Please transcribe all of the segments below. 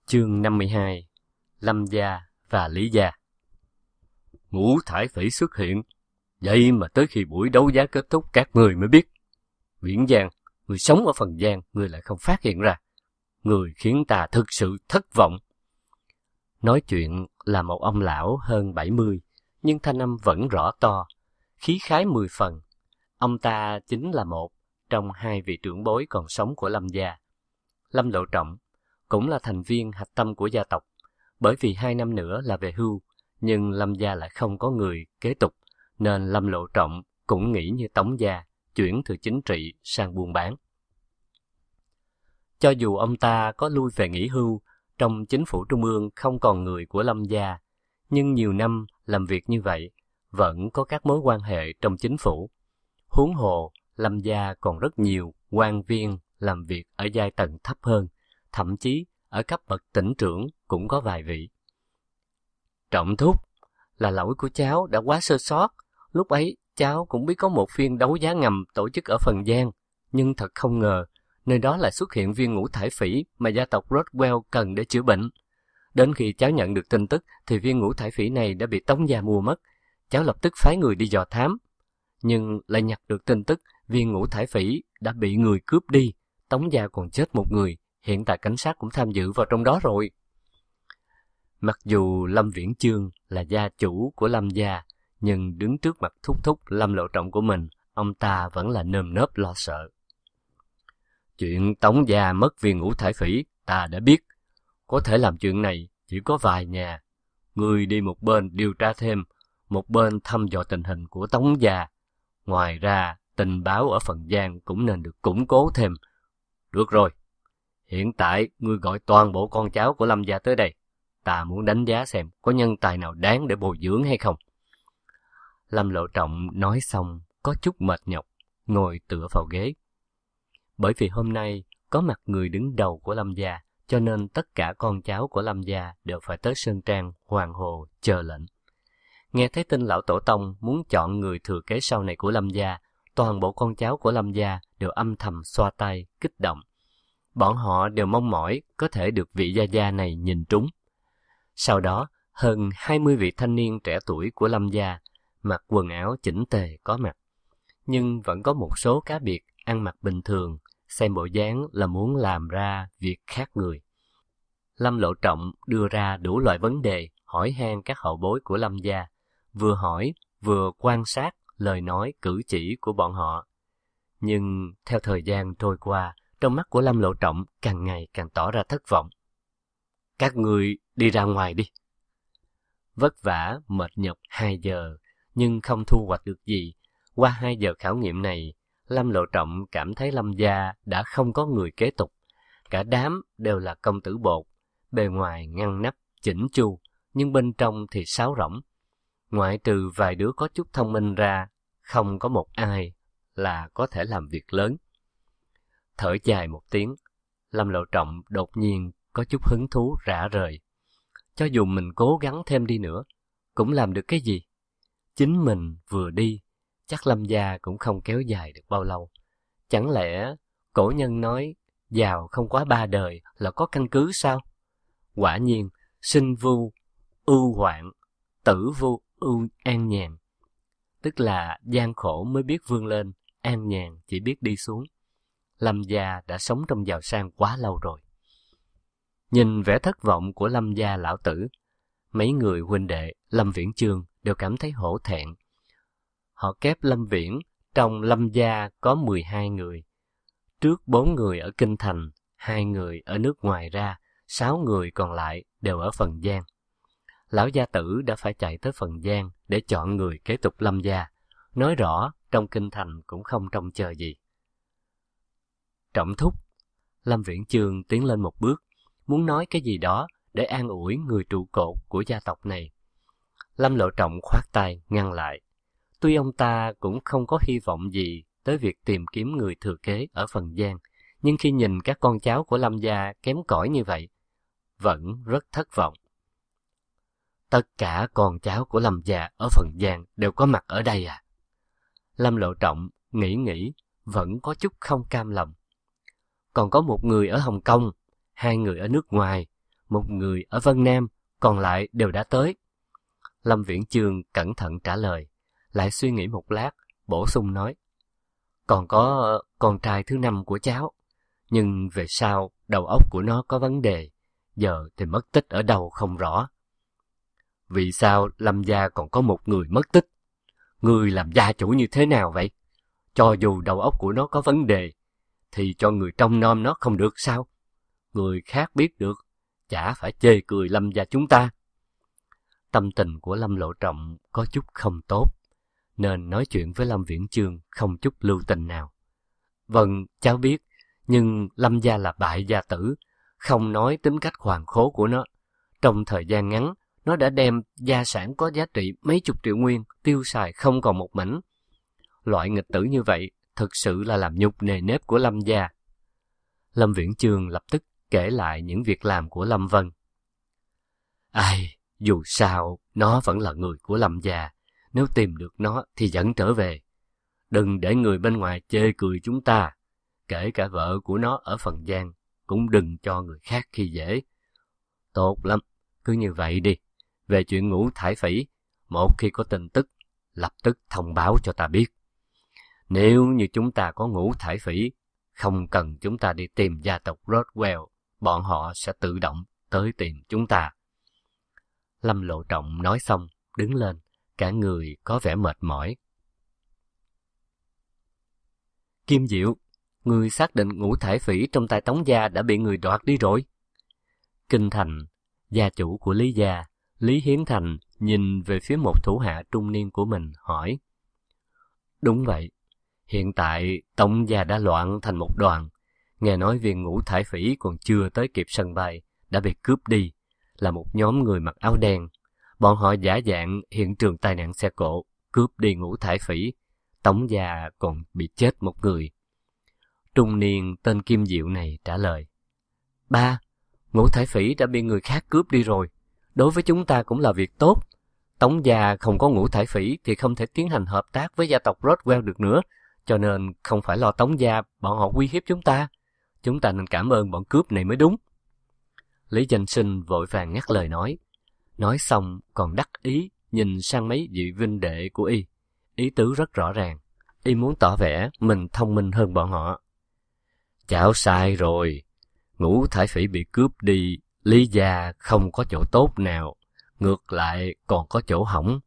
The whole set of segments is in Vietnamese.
Chương 52: Lâm gia và Lý gia. Ngũ thải phỉ xuất hiện, vậy mà tới khi buổi đấu giá kết thúc các người mới biết. Viễn Giang, người sống ở Phần Giang, người lại không phát hiện ra. Người khiến ta thực sự thất vọng. Nói chuyện là một ông lão hơn 70, nhưng thanh âm vẫn rõ to, khí khái 10 phần. Ông ta chính là một trong hai vị trưởng bối còn sống của Lâm gia. Lâm Lộ Trọng cũng là thành viên hạch tâm của gia tộc, bởi vì 2 năm nữa là về hưu, nhưng Lâm gia lại không có người kế tục, nên Lâm Lộ Trọng cũng nghĩ như Tống gia, chuyển từ chính trị sang buôn bán. Cho dù ông ta có lui về nghỉ hưu, trong chính phủ trung ương không còn người của Lâm gia, nhưng nhiều năm làm việc như vậy, vẫn có các mối quan hệ trong chính phủ. Huống hồ, Lâm gia còn rất nhiều quan viên làm việc ở giai tầng thấp hơn, thậm chí ở cấp bậc tỉnh trưởng cũng có vài vị. Trọng thúc, là lỗi của cháu đã quá sơ sót. Lúc ấy cháu cũng biết có một phiên đấu giá ngầm tổ chức ở Phần Giang, nhưng thật không ngờ nơi đó lại xuất hiện viên ngũ thải phỉ mà gia tộc Rothwell cần để chữa bệnh. Đến khi cháu nhận được tin tức thì viên ngũ thải phỉ này đã bị Tống gia mua mất. Cháu lập tức phái người đi dò thám, nhưng lại nhặt được tin tức viên ngũ thải phỉ đã bị người cướp đi. Tống gia còn chết một người, hiện tại cảnh sát cũng tham dự vào trong đó rồi. Mặc dù Lâm Viễn Chương là gia chủ của Lâm gia, nhưng đứng trước mặt thúc thúc Lâm Lộ Trọng của mình, ông ta vẫn là nơm nớp lo sợ. Chuyện Tống gia mất viên ngũ thải phỉ ta đã biết, có thể làm chuyện này chỉ có vài nhà. Người đi một bên điều tra thêm, một bên thăm dò tình hình của Tống gia. Ngoài ra, tình báo ở Phần Giang cũng nên được củng cố thêm. Được rồi, hiện tại ngươi gọi toàn bộ con cháu của Lâm gia tới đây. Ta muốn đánh giá xem có nhân tài nào đáng để bồi dưỡng hay không. Lâm Lộ Trọng nói xong có chút mệt nhọc, ngồi tựa vào ghế. Bởi vì hôm nay có mặt người đứng đầu của Lâm gia, cho nên tất cả con cháu của Lâm gia đều phải tới Sơn Trang, Hoàng Hồ chờ lệnh. Nghe thấy tin lão tổ tông muốn chọn người thừa kế sau này của Lâm gia, toàn bộ con cháu của Lâm gia đều âm thầm xoa tay, kích động. Bọn họ đều mong mỏi có thể được vị gia gia này nhìn trúng. Sau đó, hơn 20 vị thanh niên trẻ tuổi của Lâm gia, mặc quần áo chỉnh tề có mặt. Nhưng vẫn có một số cá biệt ăn mặc bình thường, xem bộ dáng là muốn làm ra việc khác người. Lâm Lộ Trọng đưa ra đủ loại vấn đề, hỏi han các hậu bối của Lâm gia, vừa hỏi vừa quan sát lời nói cử chỉ của bọn họ. Nhưng theo thời gian trôi qua, trong mắt của Lâm Lộ Trọng càng ngày càng tỏ ra thất vọng. Các người đi ra ngoài đi. Vất vả, mệt nhọc 2 giờ, nhưng không thu hoạch được gì. Qua 2 giờ khảo nghiệm này, Lâm Lộ Trọng cảm thấy Lâm gia đã không có người kế tục. Cả đám đều là công tử bột, bề ngoài ngăn nắp, chỉnh chu, nhưng bên trong thì sáo rỗng. Ngoại trừ vài đứa có chút thông minh ra, không có một ai là có thể làm việc lớn. Thở dài một tiếng, Lâm Lộ Trọng đột nhiên có chút hứng thú rã rời. Cho dù mình cố gắng thêm đi nữa, cũng làm được cái gì? Chính mình vừa đi, chắc Lâm gia cũng không kéo dài được bao lâu. Chẳng lẽ cổ nhân nói giàu không quá 3 đời là có căn cứ sao? Quả nhiên, sinh vu ưu hoạn, tử vu ưu an nhàn. Tức là gian khổ mới biết vươn lên, an nhàn chỉ biết đi xuống. Lâm gia đã sống trong giàu sang quá lâu rồi. Nhìn vẻ thất vọng của Lâm gia lão tử, mấy người huynh đệ Lâm Viễn Chương đều cảm thấy hổ thẹn. Họ kép Lâm Viễn trong Lâm gia có 12 người. Trước 4 người ở Kinh Thành, 2 người ở nước ngoài ra, 6 người còn lại đều ở Phần Giang. Lão gia tử đã phải chạy tới Phần Giang để chọn người kế tục Lâm gia. Nói rõ trong Kinh Thành cũng không trông chờ gì. Trọng thúc, Lâm Viễn Chương tiến lên một bước, muốn nói cái gì đó để an ủi người trụ cột của gia tộc này. Lâm Lộ Trọng khoát tay ngăn lại. Tuy ông ta cũng không có hy vọng gì tới việc tìm kiếm người thừa kế ở Phần Giang, nhưng khi nhìn các con cháu của Lâm gia kém cỏi như vậy, vẫn rất thất vọng. Tất cả con cháu của Lâm gia ở Phần Giang đều có mặt ở đây à? Lâm Lộ Trọng nghĩ vẫn có chút không cam lòng. Còn có 1 người ở Hồng Kông, 2 người ở nước ngoài, một người ở Vân Nam, còn lại đều đã tới. Lâm Viễn Chương cẩn thận trả lời, lại suy nghĩ một lát, bổ sung nói, còn có con trai thứ 5 của cháu, nhưng về sau đầu óc của nó có vấn đề, giờ thì mất tích ở đâu không rõ. Vì sao Lâm gia còn có một người mất tích? Người làm gia chủ như thế nào vậy? Cho dù đầu óc của nó có vấn đề, thì cho người trông nom nó không được sao? Người khác biết được, chả phải chê cười Lâm gia chúng ta. Tâm tình của Lâm Lộ Trọng có chút không tốt, nên nói chuyện với Lâm Viễn Chương không chút lưu tình nào. Vâng, cháu biết, nhưng Lâm gia là bại gia tử, không nói tính cách hoàn khố của nó. Trong thời gian ngắn, nó đã đem gia sản có giá trị mấy chục triệu nguyên tiêu xài không còn một mảnh. Loại nghịch tử như vậy thực sự là làm nhục nề nếp của Lâm gia. Lâm Viễn Chương lập tức kể lại những việc làm của Lâm Vân. Ai, dù sao, nó vẫn là người của Lâm gia. Nếu tìm được nó thì dẫn trở về. Đừng để người bên ngoài chê cười chúng ta. Kể cả vợ của nó ở Phần Giang, cũng đừng cho người khác khi dễ. Tốt lắm, cứ như vậy đi. Về chuyện Ngũ Thải Phỉ, một khi có tin tức, lập tức thông báo cho ta biết. Nếu như chúng ta có Ngũ Thải Phỉ, không cần chúng ta đi tìm gia tộc Rothwell, bọn họ sẽ tự động tới tìm chúng ta. Lâm Lộ Trọng nói xong, đứng lên, cả người có vẻ mệt mỏi. Kim Diệu, người xác định Ngũ Thải Phỉ trong tay Tống gia đã bị người đoạt đi rồi. Kinh Thành, gia chủ của Lý gia, Lý Hiến Thành nhìn về phía một thủ hạ trung niên của mình, hỏi. Đúng vậy, hiện tại Tống gia đã loạn thành một đoàn. Nghe nói viên Ngũ Thải Phỉ còn chưa tới kịp sân bay, đã bị cướp đi, là một nhóm người mặc áo đen. Bọn họ giả dạng hiện trường tai nạn xe cộ, cướp đi Ngũ Thải Phỉ. Tống gia còn bị chết một người. Trung niên tên Kim Diệu này trả lời. Ba, Ngũ Thải Phỉ đã bị người khác cướp đi rồi. Đối với chúng ta cũng là việc tốt. Tống gia không có Ngũ Thải Phỉ thì không thể tiến hành hợp tác với gia tộc Rothwell được nữa. Cho nên không phải lo Tống gia bọn họ uy hiếp chúng ta. Chúng ta nên cảm ơn bọn cướp này mới đúng. Lý Danh Sinh vội vàng ngắt lời nói. Nói xong còn đắc ý nhìn sang mấy vị huynh đệ của y. Ý tứ rất rõ ràng. Y muốn tỏ vẻ mình thông minh hơn bọn họ. Cháu sai rồi. Ngũ Thải Phỉ bị cướp đi, Lý gia không có chỗ tốt nào, ngược lại còn có chỗ hỏng.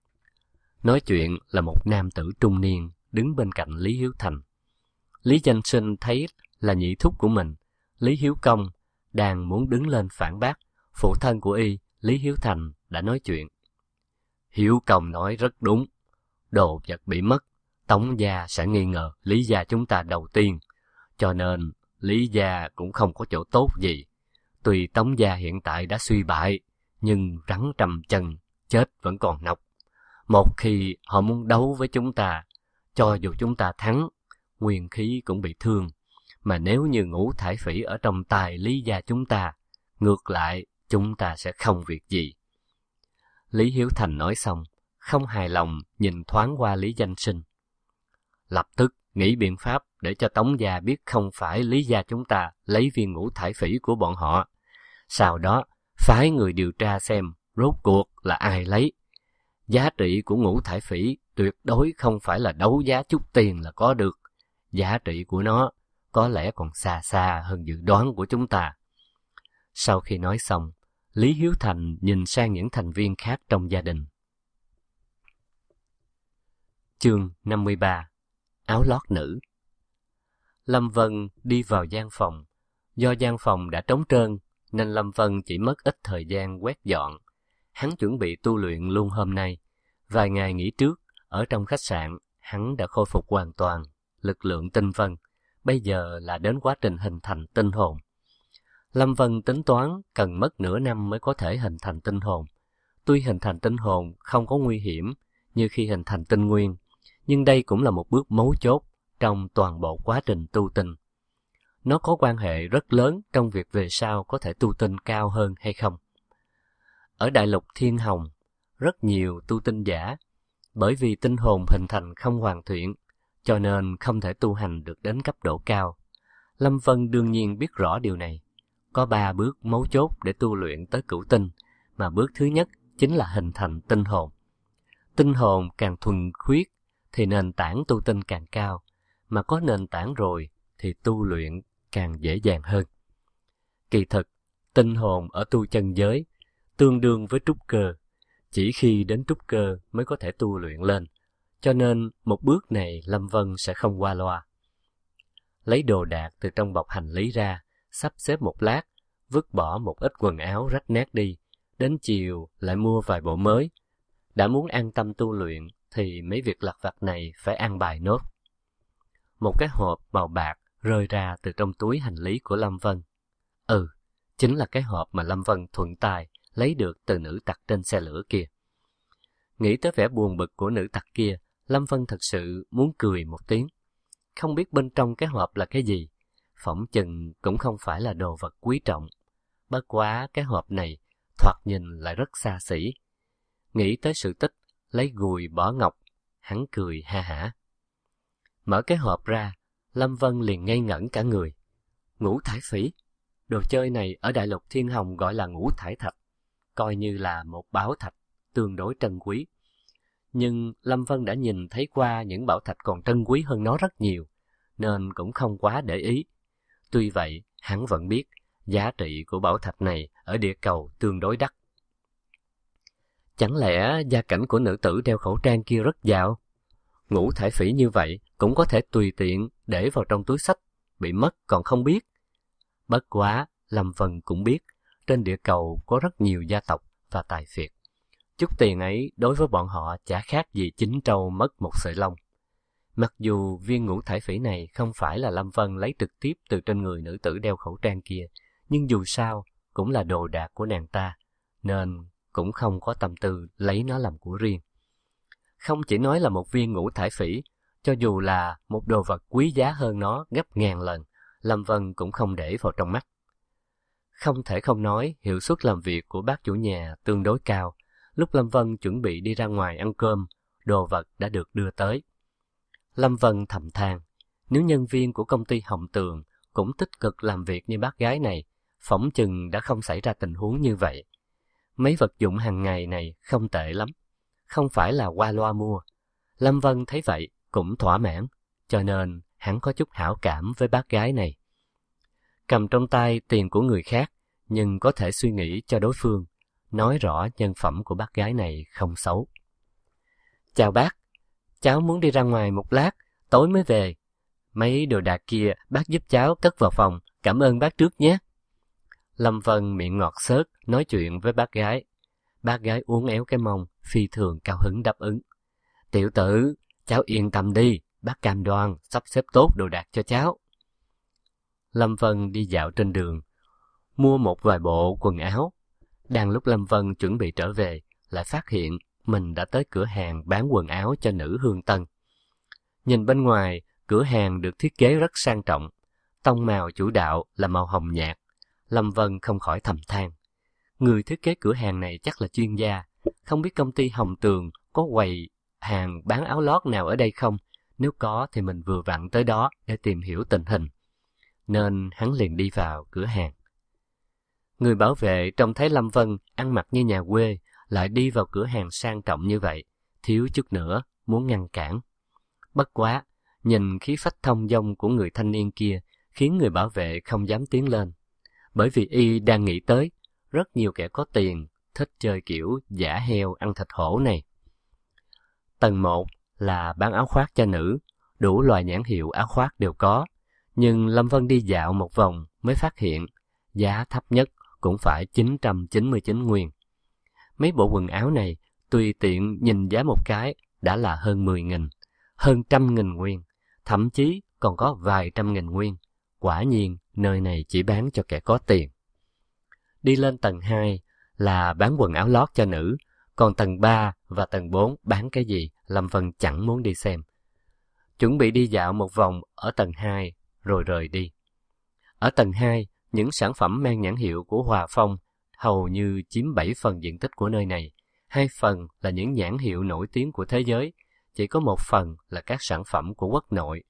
Nói chuyện là một nam tử trung niên đứng bên cạnh Lý Hiếu Thành. Lý Danh Sinh thấy là nhị thúc của mình, Lý Hiếu Công, đang muốn đứng lên phản bác. Phụ thân của y, Lý Hiếu Thành, đã nói chuyện. Hiếu Công nói rất đúng. Đồ vật bị mất, Tống gia sẽ nghi ngờ Lý gia chúng ta đầu tiên. Cho nên Lý gia cũng không có chỗ tốt gì. Tuy Tống gia hiện tại đã suy bại, nhưng rắn trầm chân, chết vẫn còn nọc. Một khi họ muốn đấu với chúng ta, cho dù chúng ta thắng, nguyên khí cũng bị thương. Mà nếu như Ngũ Thải Phỉ ở trong tay Lý gia chúng ta, ngược lại chúng ta sẽ không việc gì. Lý Hiếu Thành nói xong, không hài lòng nhìn thoáng qua Lý Danh Sinh. Lập tức nghĩ biện pháp để cho Tống gia biết không phải Lý gia chúng ta lấy viên Ngũ Thải Phỉ của bọn họ. Sau đó phái người điều tra xem rốt cuộc là ai lấy. Giá trị của Ngũ Thải Phỉ tuyệt đối không phải là đấu giá chút tiền là có được. Giá trị của nó có lẽ còn xa xa hơn dự đoán của chúng ta. Sau khi nói xong, Lý Hiếu Thành nhìn sang những thành viên khác trong gia đình. Chương 53. Áo lót nữ. Lâm Vân đi vào gian phòng. Do gian phòng đã trống trơn, nên Lâm Vân chỉ mất ít thời gian quét dọn. Hắn chuẩn bị tu luyện luôn hôm nay. Vài ngày nghỉ trước, ở trong khách sạn, hắn đã khôi phục hoàn toàn lực lượng tinh vân. Bây giờ là đến quá trình hình thành tinh hồn. Lâm Vân tính toán cần mất nửa năm mới có thể hình thành tinh hồn. Tuy hình thành tinh hồn không có nguy hiểm như khi hình thành tinh nguyên, nhưng đây cũng là một bước mấu chốt trong toàn bộ quá trình tu tinh. Nó có quan hệ rất lớn trong việc về sau có thể tu tinh cao hơn hay không. Ở đại lục Thiên Hồng, rất nhiều tu tinh giả, bởi vì tinh hồn hình thành không hoàn thiện, cho nên không thể tu hành được đến cấp độ cao. Lâm Vân đương nhiên biết rõ điều này. có 3 bước mấu chốt để tu luyện tới cửu tinh, mà bước thứ nhất chính là hình thành tinh hồn. Tinh hồn càng thuần khiết thì nền tảng tu tinh càng cao, mà có nền tảng rồi thì tu luyện càng dễ dàng hơn. Kỳ thực, tinh hồn ở tu chân giới tương đương với trúc cơ, chỉ khi đến trúc cơ mới có thể tu luyện lên, cho nên một bước này Lâm Vân sẽ không qua loa. Lấy đồ đạc từ trong bọc hành lý ra, sắp xếp một lát, vứt bỏ một ít quần áo rách nát đi, đến chiều lại mua vài bộ mới. Đã muốn an tâm tu luyện thì mấy việc lặt vặt này phải an bài nốt. Một cái hộp màu bạc rơi ra từ trong túi hành lý của Lâm Vân. Chính là cái hộp mà Lâm Vân thuận tay lấy được từ nữ tặc trên xe lửa kia. Nghĩ tới vẻ buồn bực của nữ tặc kia, Lâm Vân thật sự muốn cười một tiếng. Không biết bên trong cái hộp là cái gì, phỏng chừng cũng không phải là đồ vật quý trọng. Bất quá cái hộp này thoạt nhìn lại rất xa xỉ. Nghĩ tới sự tích, lấy gùi bỏ ngọc, hắn cười ha hả. Mở cái hộp ra, Lâm Vân liền ngây ngẩn cả người. Ngũ thải phỉ, đồ chơi này ở Đại Lục Thiên Hồng gọi là ngũ thải thạch, coi như là một bảo thạch tương đối trân quý. Nhưng Lâm Vân đã nhìn thấy qua những bảo thạch còn trân quý hơn nó rất nhiều, nên cũng không quá để ý. Tuy vậy, hắn vẫn biết giá trị của bảo thạch này ở địa cầu tương đối đắt. Chẳng lẽ gia cảnh của nữ tử đeo khẩu trang kia rất giàu? Ngũ thải phỉ như vậy cũng có thể tùy tiện để vào trong túi xách, bị mất còn không biết. Bất quá, Lâm Vân cũng biết, trên địa cầu có rất nhiều gia tộc và tài phiệt. Chút tiền ấy đối với bọn họ chả khác gì chín trâu mất một sợi lông. Mặc dù viên ngũ thải phỉ này không phải là Lâm Vân lấy trực tiếp từ trên người nữ tử đeo khẩu trang kia, nhưng dù sao cũng là đồ đạc của nàng ta, nên cũng không có tâm tư lấy nó làm của riêng. Không chỉ nói là một viên ngũ thải phỉ, cho dù là một đồ vật quý giá hơn nó gấp ngàn lần, Lâm Vân cũng không để vào trong mắt. Không thể không nói hiệu suất làm việc của bác chủ nhà tương đối cao. Lúc Lâm Vân chuẩn bị đi ra ngoài ăn cơm, đồ vật đã được đưa tới. Lâm Vân thầm than, nếu nhân viên của công ty Hồng Tường cũng tích cực làm việc như bác gái này, phỏng chừng đã không xảy ra tình huống như vậy. Mấy vật dụng hàng ngày này không tệ lắm, không phải là qua loa mua. Lâm Vân thấy vậy cũng thỏa mãn, cho nên hắn có chút hảo cảm với bác gái này. Cầm trong tay tiền của người khác, nhưng có thể suy nghĩ cho đối phương, nói rõ nhân phẩm của bác gái này không xấu. Chào bác, cháu muốn đi ra ngoài một lát, tối mới về. Mấy đồ đạc kia bác giúp cháu cất vào phòng, cảm ơn bác trước nhé. Lâm Vân miệng ngọt xớt nói chuyện với bác gái. Bác gái uốn éo cái mông, phi thường cao hứng đáp ứng. Tiểu tử, cháu yên tâm đi, bác cam đoan sắp xếp tốt đồ đạc cho cháu. Lâm Vân đi dạo trên đường, mua một vài bộ quần áo. Đang lúc Lâm Vân chuẩn bị trở về, lại phát hiện mình đã tới cửa hàng bán quần áo cho nữ hương tân. Nhìn bên ngoài, cửa hàng được thiết kế rất sang trọng. Tông màu chủ đạo là màu hồng nhạt. Lâm Vân không khỏi thầm than. Người thiết kế cửa hàng này chắc là chuyên gia. Không biết công ty Hồng Tường có quầy hàng bán áo lót nào ở đây không? Nếu có thì mình vừa vặn tới đó để tìm hiểu tình hình. Nên hắn liền đi vào cửa hàng. Người bảo vệ trông thấy Lâm Vân ăn mặc như nhà quê, lại đi vào cửa hàng sang trọng như vậy, thiếu chút nữa muốn ngăn cản. Bất quá, nhìn khí phách thông dong của người thanh niên kia khiến người bảo vệ không dám tiến lên, bởi vì y đang nghĩ tới rất nhiều kẻ có tiền thích chơi kiểu giả heo ăn thịt hổ này. Tầng 1 là bán áo khoác cho nữ, đủ loại nhãn hiệu áo khoác đều có, nhưng Lâm Vân đi dạo một vòng mới phát hiện giá thấp nhất cũng phải 999 nguyên. Mấy bộ quần áo này tùy tiện nhìn giá một cái đã là hơn 10.000, hơn 100.000 nguyên, thậm chí còn có vài trăm nghìn nguyên. Quả nhiên nơi này chỉ bán cho kẻ có tiền. Đi lên tầng 2 là bán quần áo lót cho nữ, còn tầng 3 và tầng 4 bán cái gì Lâm Vân chẳng muốn đi xem. Chuẩn bị đi dạo một vòng ở tầng 2 rồi rời đi. Ở tầng 2, những sản phẩm mang nhãn hiệu của Hòa Phong hầu như chiếm 7 phần diện tích của nơi này. 2 phần là những nhãn hiệu nổi tiếng của thế giới, chỉ có 1 phần là các sản phẩm của quốc nội.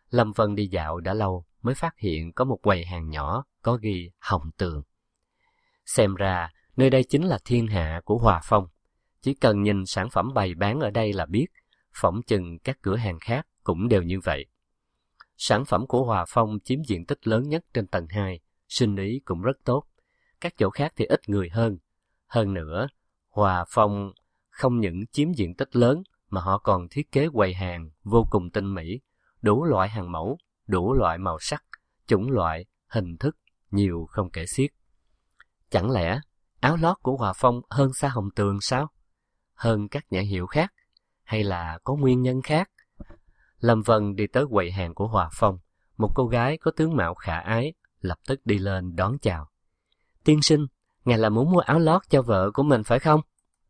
Lâm Vân đi dạo đã lâu mới phát hiện có một quầy hàng nhỏ có ghi Hồng Tường. Xem ra, nơi đây chính là thiên hạ của Hòa Phong. Chỉ cần nhìn sản phẩm bày bán ở đây là biết, phỏng chừng các cửa hàng khác cũng đều như vậy. Sản phẩm của Hòa Phong chiếm diện tích lớn nhất trên tầng 2, sinh ý cũng rất tốt. Các chỗ khác thì ít người hơn. Hơn nữa, Hòa Phong không những chiếm diện tích lớn mà họ còn thiết kế quầy hàng vô cùng tinh mỹ, đủ loại hàng mẫu, đủ loại màu sắc, chủng loại, hình thức, nhiều không kể xiết. Chẳng lẽ áo lót của Hòa Phong hơn xa Hồng Tường sao? Hơn các nhãn hiệu khác? Hay là có nguyên nhân khác? Lâm Vân đi tới quầy hàng của Hòa Phong. Một cô gái có tướng mạo khả ái lập tức đi lên đón chào. Tiên sinh, ngài là muốn mua áo lót cho vợ của mình phải không?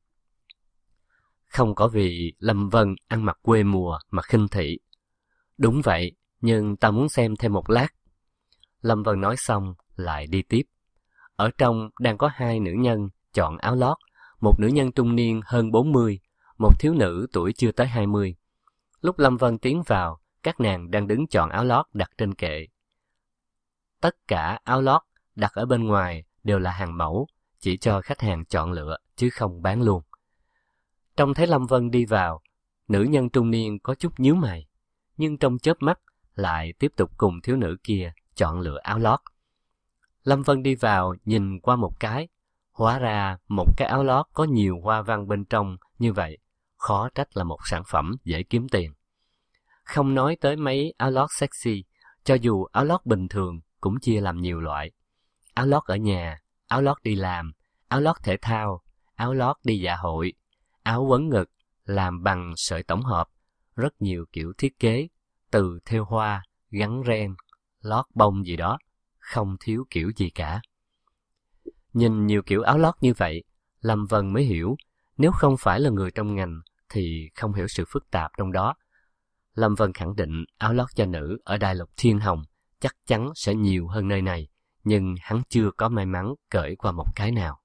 Không có vì Lâm Vân ăn mặc quê mùa mà khinh thị. Đúng vậy, nhưng ta muốn xem thêm một lát. Lâm Vân nói xong lại đi tiếp. Ở trong đang có 2 nữ nhân chọn áo lót, một nữ nhân trung niên hơn 40, một thiếu nữ tuổi chưa tới 20. Lúc Lâm Vân tiến vào, các nàng đang đứng chọn áo lót đặt trên kệ. Tất cả áo lót đặt ở bên ngoài đều là hàng mẫu, chỉ cho khách hàng chọn lựa chứ không bán luôn. Trông thấy Lâm Vân đi vào, nữ nhân trung niên có chút nhíu mày, nhưng trong chớp mắt lại tiếp tục cùng thiếu nữ kia chọn lựa áo lót. Lâm Vân đi vào nhìn qua một cái, hóa ra một cái áo lót có nhiều hoa văn bên trong như vậy, khó trách là một sản phẩm dễ kiếm tiền. Không nói tới mấy áo lót sexy, cho dù áo lót bình thường cũng chia làm nhiều loại. Áo lót ở nhà, áo lót đi làm, áo lót thể thao, áo lót đi dạ hội, áo quấn ngực, làm bằng sợi tổng hợp, rất nhiều kiểu thiết kế, từ thêu hoa, gắn ren, lót bông gì đó, không thiếu kiểu gì cả. Nhìn nhiều kiểu áo lót như vậy, Lâm Vân mới hiểu, nếu không phải là người trong ngành thì không hiểu sự phức tạp trong đó. Lâm Vân khẳng định áo lót cho nữ ở Đại Lục Thiên Hồng chắc chắn sẽ nhiều hơn nơi này, nhưng hắn chưa có may mắn cởi qua một cái nào.